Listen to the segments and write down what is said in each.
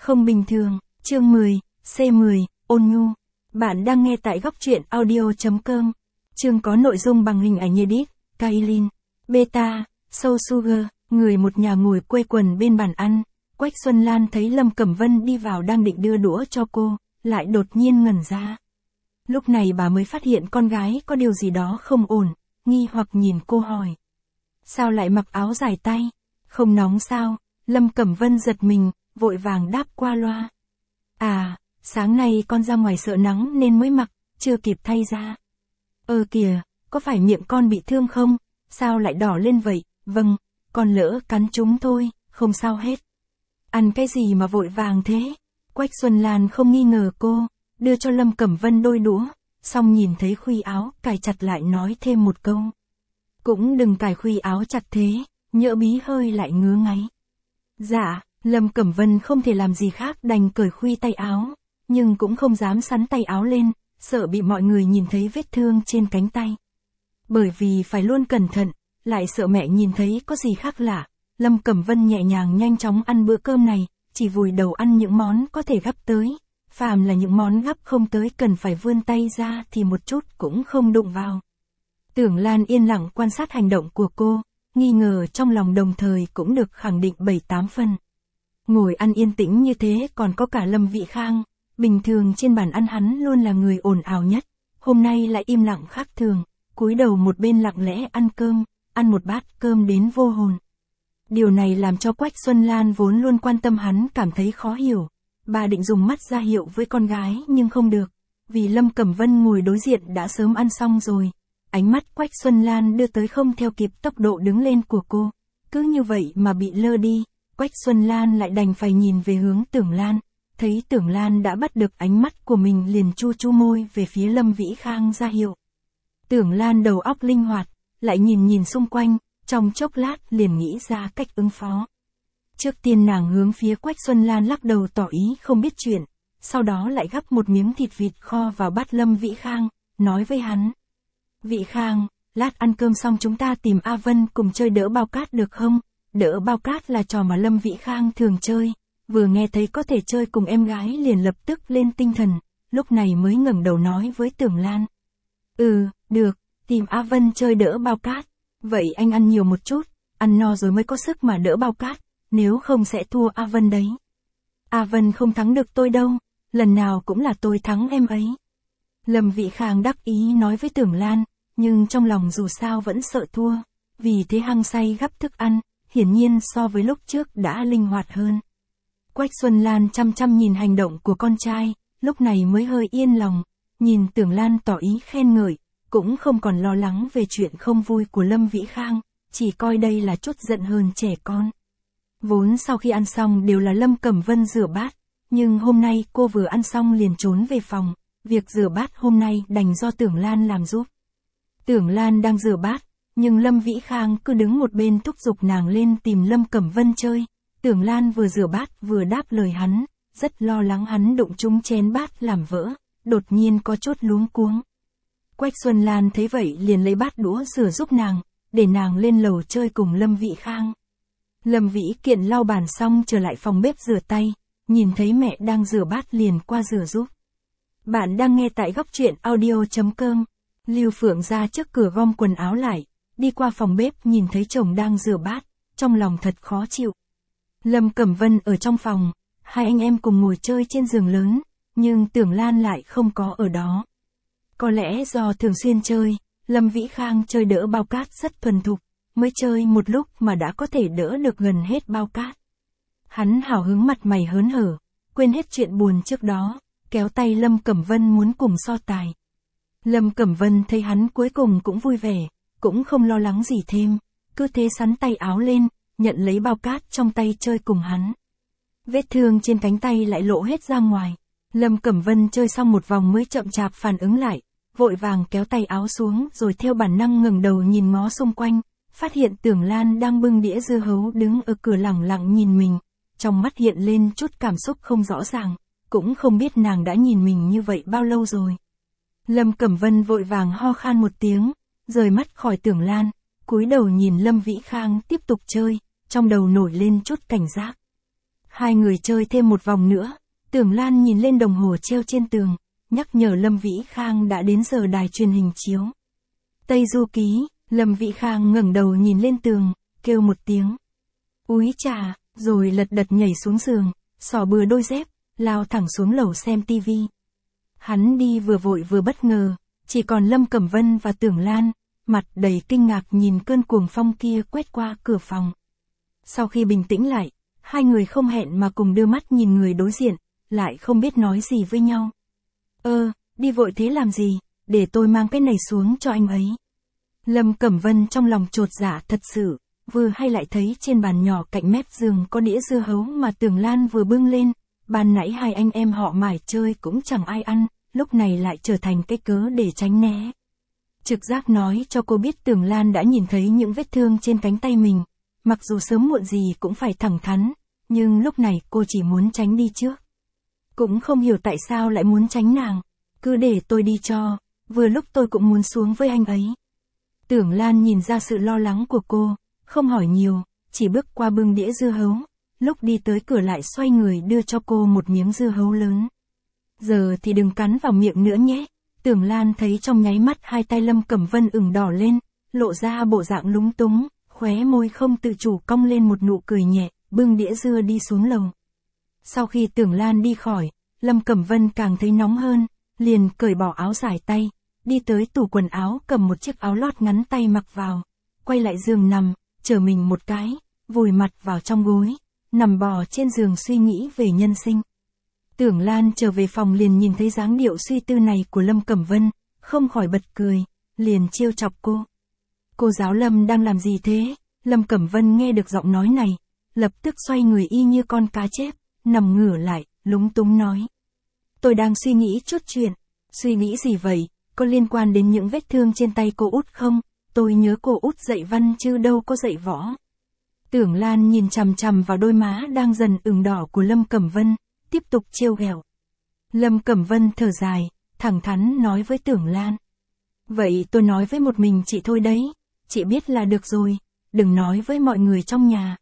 Không bình thường, chương 10, C10, ôn nhu. Bạn đang nghe tại góc truyện audio.com. Chương có nội dung bằng hình ảnh edit, Kailin, Beta, Soul Sugar, người một nhà ngồi quây quần bên bàn ăn. Quách Xuân Lan thấy Lâm Cẩm Vân đi vào đang định đưa đũa cho cô, lại đột nhiên ngẩn ra. Lúc này bà mới phát hiện con gái có điều gì đó không ổn, nghi hoặc nhìn cô hỏi. Sao lại mặc áo dài tay? Không nóng sao? Lâm Cẩm Vân giật mình, vội vàng đáp qua loa. À, sáng nay con ra ngoài sợ nắng nên mới mặc, chưa kịp thay ra. Kìa, có phải miệng con bị thương không? Sao lại đỏ lên vậy? Vâng, con lỡ cắn chúng thôi, không sao hết. Ăn cái gì mà vội vàng thế? Quách Xuân Lan không nghi ngờ cô, đưa cho Lâm Cẩm Vân đôi đũa, xong nhìn thấy khuy áo cài chặt lại nói thêm một câu. Cũng đừng cài khuy áo chặt thế, nhỡ bí hơi lại ngứa ngáy. Dạ, Lâm Cẩm Vân không thể làm gì khác đành cởi khuy tay áo, nhưng cũng không dám xắn tay áo lên, sợ bị mọi người nhìn thấy vết thương trên cánh tay. Bởi vì phải luôn cẩn thận, lại sợ mẹ nhìn thấy có gì khác lạ, Lâm Cẩm Vân nhẹ nhàng nhanh chóng ăn bữa cơm này, chỉ vùi đầu ăn những món có thể gắp tới. Phàm là những món gắp không tới cần phải vươn tay ra thì một chút cũng không đụng vào. Tưởng Lan yên lặng quan sát hành động của cô, nghi ngờ trong lòng đồng thời cũng được khẳng định 7-8 phần. Ngồi ăn yên tĩnh như thế còn có cả Lâm Vĩ Khang, bình thường trên bàn ăn hắn luôn là người ồn ào nhất, hôm nay lại im lặng khác thường, cúi đầu một bên lặng lẽ ăn cơm, ăn một bát cơm đến vô hồn. Điều này làm cho Quách Xuân Lan vốn luôn quan tâm hắn cảm thấy khó hiểu. Bà định dùng mắt ra hiệu với con gái nhưng không được, vì Lâm Cẩm Vân ngồi đối diện đã sớm ăn xong rồi. Ánh mắt Quách Xuân Lan đưa tới không theo kịp tốc độ đứng lên của cô. Cứ như vậy mà bị lơ đi, Quách Xuân Lan lại đành phải nhìn về hướng Tưởng Lan. Thấy Tưởng Lan đã bắt được ánh mắt của mình liền chu chu môi về phía Lâm Vĩ Khang ra hiệu. Tưởng Lan đầu óc linh hoạt, lại nhìn xung quanh, trong chốc lát liền nghĩ ra cách ứng phó. Trước tiên nàng hướng phía Quách Xuân Lan lắc đầu tỏ ý không biết chuyện, sau đó lại gắp một miếng thịt vịt kho vào bát Lâm Vĩ Khang, nói với hắn. Vĩ Khang, lát ăn cơm xong chúng ta tìm A Vân cùng chơi đỡ bao cát được không? Đỡ bao cát là trò mà Lâm Vĩ Khang thường chơi, vừa nghe thấy có thể chơi cùng em gái liền lập tức lên tinh thần, lúc này mới ngẩng đầu nói với Tưởng Lan. Được, tìm A Vân chơi đỡ bao cát, vậy anh ăn nhiều một chút, ăn no rồi mới có sức mà đỡ bao cát, nếu không sẽ thua A Vân đấy. A Vân không thắng được tôi đâu, lần nào cũng là tôi thắng em ấy. Lâm Vĩ Khang đắc ý nói với Tưởng Lan, nhưng trong lòng dù sao vẫn sợ thua, vì thế hăng say gắp thức ăn, hiển nhiên so với lúc trước đã linh hoạt hơn. Quách Xuân Lan chăm chăm nhìn hành động của con trai, lúc này mới hơi yên lòng, nhìn Tưởng Lan tỏ ý khen ngợi, cũng không còn lo lắng về chuyện không vui của Lâm Vĩ Khang, chỉ coi đây là chút giận hờn trẻ con. Vốn sau khi ăn xong đều là Lâm Cẩm Vân rửa bát, nhưng hôm nay cô vừa ăn xong liền trốn về phòng, việc rửa bát hôm nay đành do Tưởng Lan làm giúp. Tưởng Lan đang rửa bát, nhưng Lâm Vĩ Khang cứ đứng một bên thúc giục nàng lên tìm Lâm Cẩm Vân chơi. Tưởng Lan vừa rửa bát vừa đáp lời hắn, rất lo lắng hắn đụng trúng chén bát làm vỡ, đột nhiên có chút luống cuống. Quách Xuân Lan thấy vậy liền lấy bát đũa rửa giúp nàng, để nàng lên lầu chơi cùng Lâm Vĩ Khang. Lâm Vĩ Kiện lau bàn xong trở lại phòng bếp rửa tay, nhìn thấy mẹ đang rửa bát liền qua rửa giúp. Bạn đang nghe tại góc truyện audio.com. Lưu Phượng ra trước cửa gom quần áo lại, đi qua phòng bếp nhìn thấy chồng đang rửa bát, trong lòng thật khó chịu. Lâm Cẩm Vân ở trong phòng, hai anh em cùng ngồi chơi trên giường lớn, nhưng Tưởng Lan lại không có ở đó. Có lẽ do thường xuyên chơi, Lâm Vĩ Khang chơi đỡ bao cát rất thuần thục, mới chơi một lúc mà đã có thể đỡ được gần hết bao cát. Hắn hào hứng mặt mày hớn hở, quên hết chuyện buồn trước đó, kéo tay Lâm Cẩm Vân muốn cùng so tài. Lâm Cẩm Vân thấy hắn cuối cùng cũng vui vẻ, cũng không lo lắng gì thêm, cứ thế xắn tay áo lên, nhận lấy bao cát trong tay chơi cùng hắn. Vết thương trên cánh tay lại lộ hết ra ngoài. Lâm Cẩm Vân chơi xong một vòng mới chậm chạp phản ứng lại, vội vàng kéo tay áo xuống rồi theo bản năng ngẩng đầu nhìn ngó xung quanh, phát hiện Tưởng Lan đang bưng đĩa dưa hấu đứng ở cửa lẳng lặng nhìn mình, trong mắt hiện lên chút cảm xúc không rõ ràng, cũng không biết nàng đã nhìn mình như vậy bao lâu rồi. Lâm Cẩm Vân vội vàng ho khan một tiếng, rời mắt khỏi Tưởng Lan, cúi đầu nhìn Lâm Vĩ Khang tiếp tục chơi, trong đầu nổi lên chút cảnh giác. Hai người chơi thêm một vòng nữa, Tưởng Lan nhìn lên đồng hồ treo trên tường, nhắc nhở Lâm Vĩ Khang đã đến giờ đài truyền hình chiếu. Tây Du Ký, Lâm Vĩ Khang ngẩng đầu nhìn lên tường, kêu một tiếng. Úi chà, rồi lật đật nhảy xuống giường, xỏ bừa đôi dép, lao thẳng xuống lầu xem tivi. Hắn đi vừa vội vừa bất ngờ, chỉ còn Lâm Cẩm Vân và Tưởng Lan, mặt đầy kinh ngạc nhìn cơn cuồng phong kia quét qua cửa phòng. Sau khi bình tĩnh lại, hai người không hẹn mà cùng đưa mắt nhìn người đối diện, lại không biết nói gì với nhau. Đi vội thế làm gì, để tôi mang cái này xuống cho anh ấy. Lâm Cẩm Vân trong lòng chột dạ thật sự, vừa hay lại thấy trên bàn nhỏ cạnh mép giường có đĩa dưa hấu mà Tưởng Lan vừa bưng lên, ban nãy hai anh em họ mải chơi cũng chẳng ai ăn, lúc này lại trở thành cái cớ để tránh né. Trực giác nói cho cô biết Tưởng Lan đã nhìn thấy những vết thương trên cánh tay mình, mặc dù sớm muộn gì cũng phải thẳng thắn, nhưng lúc này cô chỉ muốn tránh đi trước. Cũng không hiểu tại sao lại muốn tránh nàng, cứ để tôi đi cho, vừa lúc tôi cũng muốn xuống với anh ấy. Tưởng Lan nhìn ra sự lo lắng của cô, không hỏi nhiều, chỉ bước qua bưng đĩa dưa hấu, lúc đi tới cửa lại xoay người đưa cho cô một miếng dưa hấu lớn. Giờ thì đừng cắn vào miệng nữa nhé. Tưởng Lan thấy trong nháy mắt hai tay Lâm Cẩm Vân ửng đỏ lên, lộ ra bộ dạng lúng túng, khóe môi không tự chủ cong lên một nụ cười nhẹ, bưng đĩa dưa đi xuống lầu. Sau khi Tưởng Lan đi khỏi, Lâm Cẩm Vân càng thấy nóng hơn, liền cởi bỏ áo dài tay, đi tới tủ quần áo cầm một chiếc áo lót ngắn tay mặc vào, quay lại giường nằm, trở mình một cái, vùi mặt vào trong gối, nằm bò trên giường suy nghĩ về nhân sinh. Tưởng Lan trở về phòng liền nhìn thấy dáng điệu suy tư này của Lâm Cẩm Vân, không khỏi bật cười, liền trêu chọc cô. Cô giáo Lâm đang làm gì thế? Lâm Cẩm Vân nghe được giọng nói này, lập tức xoay người y như con cá chép, nằm ngửa lại, lúng túng nói. Tôi đang suy nghĩ chút chuyện. Suy nghĩ gì vậy? Có liên quan đến những vết thương trên tay cô út không? Tôi nhớ cô út dạy văn chứ đâu có dạy võ. Tưởng Lan nhìn chằm chằm vào đôi má đang dần ửng đỏ của Lâm Cẩm Vân, tiếp tục trêu ghẹo. Lâm Cẩm Vân thở dài, thẳng thắn nói với Tưởng Lan. Vậy tôi nói với một mình chị thôi đấy, chị biết là được rồi, đừng nói với mọi người trong nhà.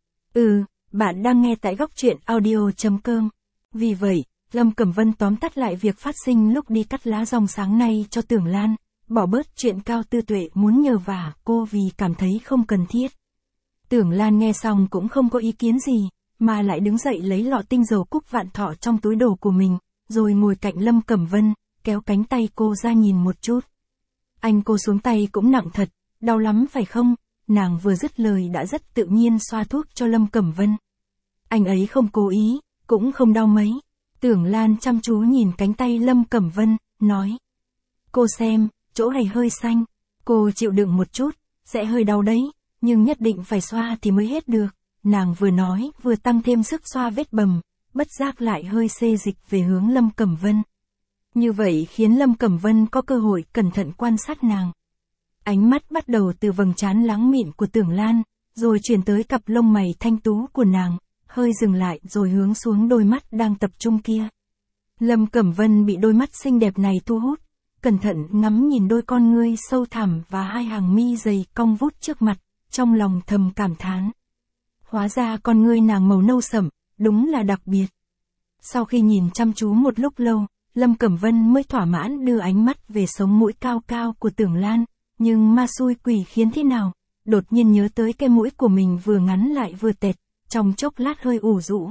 Bạn đang nghe tại góc truyện audio.com. Vì vậy, Lâm Cẩm Vân tóm tắt lại việc phát sinh lúc đi cắt lá rong sáng nay cho Tưởng Lan, bỏ bớt chuyện Cao Tư Tuệ muốn nhờ vả cô vì cảm thấy không cần thiết. Tưởng Lan nghe xong cũng không có ý kiến gì, mà lại đứng dậy lấy lọ tinh dầu cúc vạn thọ trong túi đồ của mình, rồi ngồi cạnh Lâm Cẩm Vân, kéo cánh tay cô ra nhìn một chút. Anh cô xuống tay cũng nặng thật, đau lắm phải không? Nàng vừa dứt lời đã rất tự nhiên xoa thuốc cho Lâm Cẩm Vân. Anh ấy không cố ý, cũng không đau mấy. Tưởng Lan chăm chú nhìn cánh tay Lâm Cẩm Vân, nói. Cô xem, chỗ này hơi xanh, cô chịu đựng một chút, sẽ hơi đau đấy, nhưng nhất định phải xoa thì mới hết được. Nàng vừa nói vừa tăng thêm sức xoa vết bầm, bất giác lại hơi xê dịch về hướng Lâm Cẩm Vân. Như vậy khiến Lâm Cẩm Vân có cơ hội cẩn thận quan sát nàng. Ánh mắt bắt đầu từ vầng trán láng mịn của Tưởng Lan, rồi chuyển tới cặp lông mày thanh tú của nàng, hơi dừng lại rồi hướng xuống đôi mắt đang tập trung kia. Lâm Cẩm Vân bị đôi mắt xinh đẹp này thu hút, cẩn thận ngắm nhìn đôi con ngươi sâu thẳm và hai hàng mi dày cong vút trước mặt, trong lòng thầm cảm thán. Hóa ra con ngươi nàng màu nâu sẫm, đúng là đặc biệt. Sau khi nhìn chăm chú một lúc lâu, Lâm Cẩm Vân mới thỏa mãn đưa ánh mắt về sống mũi cao cao của Tưởng Lan, nhưng ma xui quỷ khiến thế nào, đột nhiên nhớ tới cái mũi của mình vừa ngắn lại vừa tẹt, trong chốc lát hơi ủ rũ.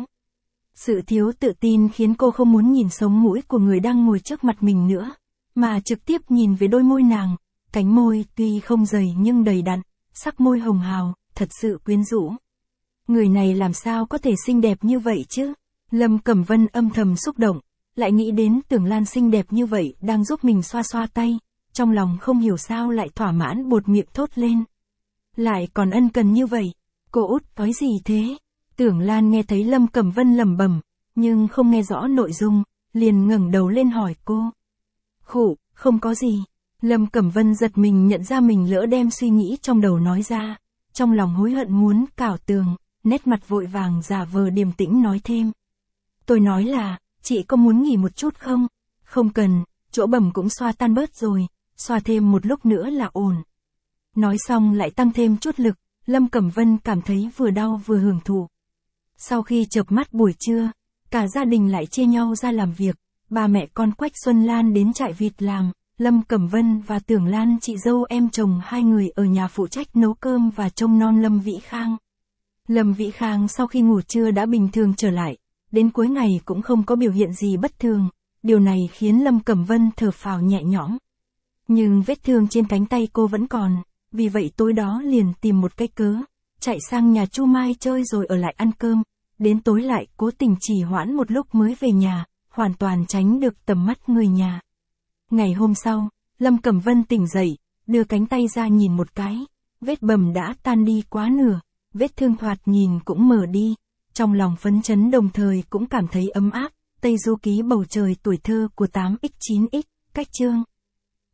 Sự thiếu tự tin khiến cô không muốn nhìn sống mũi của người đang ngồi trước mặt mình nữa, mà trực tiếp nhìn về đôi môi nàng, cánh môi tuy không dày nhưng đầy đặn, sắc môi hồng hào, thật sự quyến rũ. Người này làm sao có thể xinh đẹp như vậy chứ? Lâm Cẩm Vân âm thầm xúc động, lại nghĩ đến Tưởng Lan xinh đẹp như vậy đang giúp mình xoa xoa tay, trong lòng không hiểu sao lại thỏa mãn buột miệng thốt lên. Lại còn ân cần như vậy, cô út nói gì thế? Tưởng Lan nghe thấy Lâm Cẩm Vân lẩm bẩm, nhưng không nghe rõ nội dung, liền ngẩng đầu lên hỏi cô. Khụ, không có gì. Lâm Cẩm Vân giật mình nhận ra mình lỡ đem suy nghĩ trong đầu nói ra, trong lòng hối hận muốn cào tường, nét mặt vội vàng giả vờ điềm tĩnh nói thêm. Tôi nói là, chị có muốn nghỉ một chút không? Không cần, chỗ bầm cũng xoa tan bớt rồi, xoa thêm một lúc nữa là ổn. Nói xong lại tăng thêm chút lực, Lâm Cẩm Vân cảm thấy vừa đau vừa hưởng thụ. Sau khi chợp mắt buổi trưa, cả gia đình lại chia nhau ra làm việc. Ba mẹ con Quách Xuân Lan đến trại vịt làm, Lâm Cẩm Vân và Tưởng Lan chị dâu em chồng hai người ở nhà phụ trách nấu cơm và trông nom Lâm Vĩ Khang. Lâm Vĩ Khang sau khi ngủ trưa đã bình thường trở lại, đến cuối ngày cũng không có biểu hiện gì bất thường, điều này khiến Lâm Cẩm Vân thở phào nhẹ nhõm. Nhưng vết thương trên cánh tay cô vẫn còn, vì vậy tối đó liền tìm một cái cớ, chạy sang nhà Chu Mai chơi rồi ở lại ăn cơm, đến tối lại cố tình trì hoãn một lúc mới về nhà, hoàn toàn tránh được tầm mắt người nhà. Ngày hôm sau, Lâm Cẩm Vân tỉnh dậy, đưa cánh tay ra nhìn một cái, vết bầm đã tan đi quá nửa, vết thương thoạt nhìn cũng mờ đi, trong lòng phấn chấn đồng thời cũng cảm thấy ấm áp. Tây Du Ký bầu trời tuổi thơ của 8x9x, Cách Chương.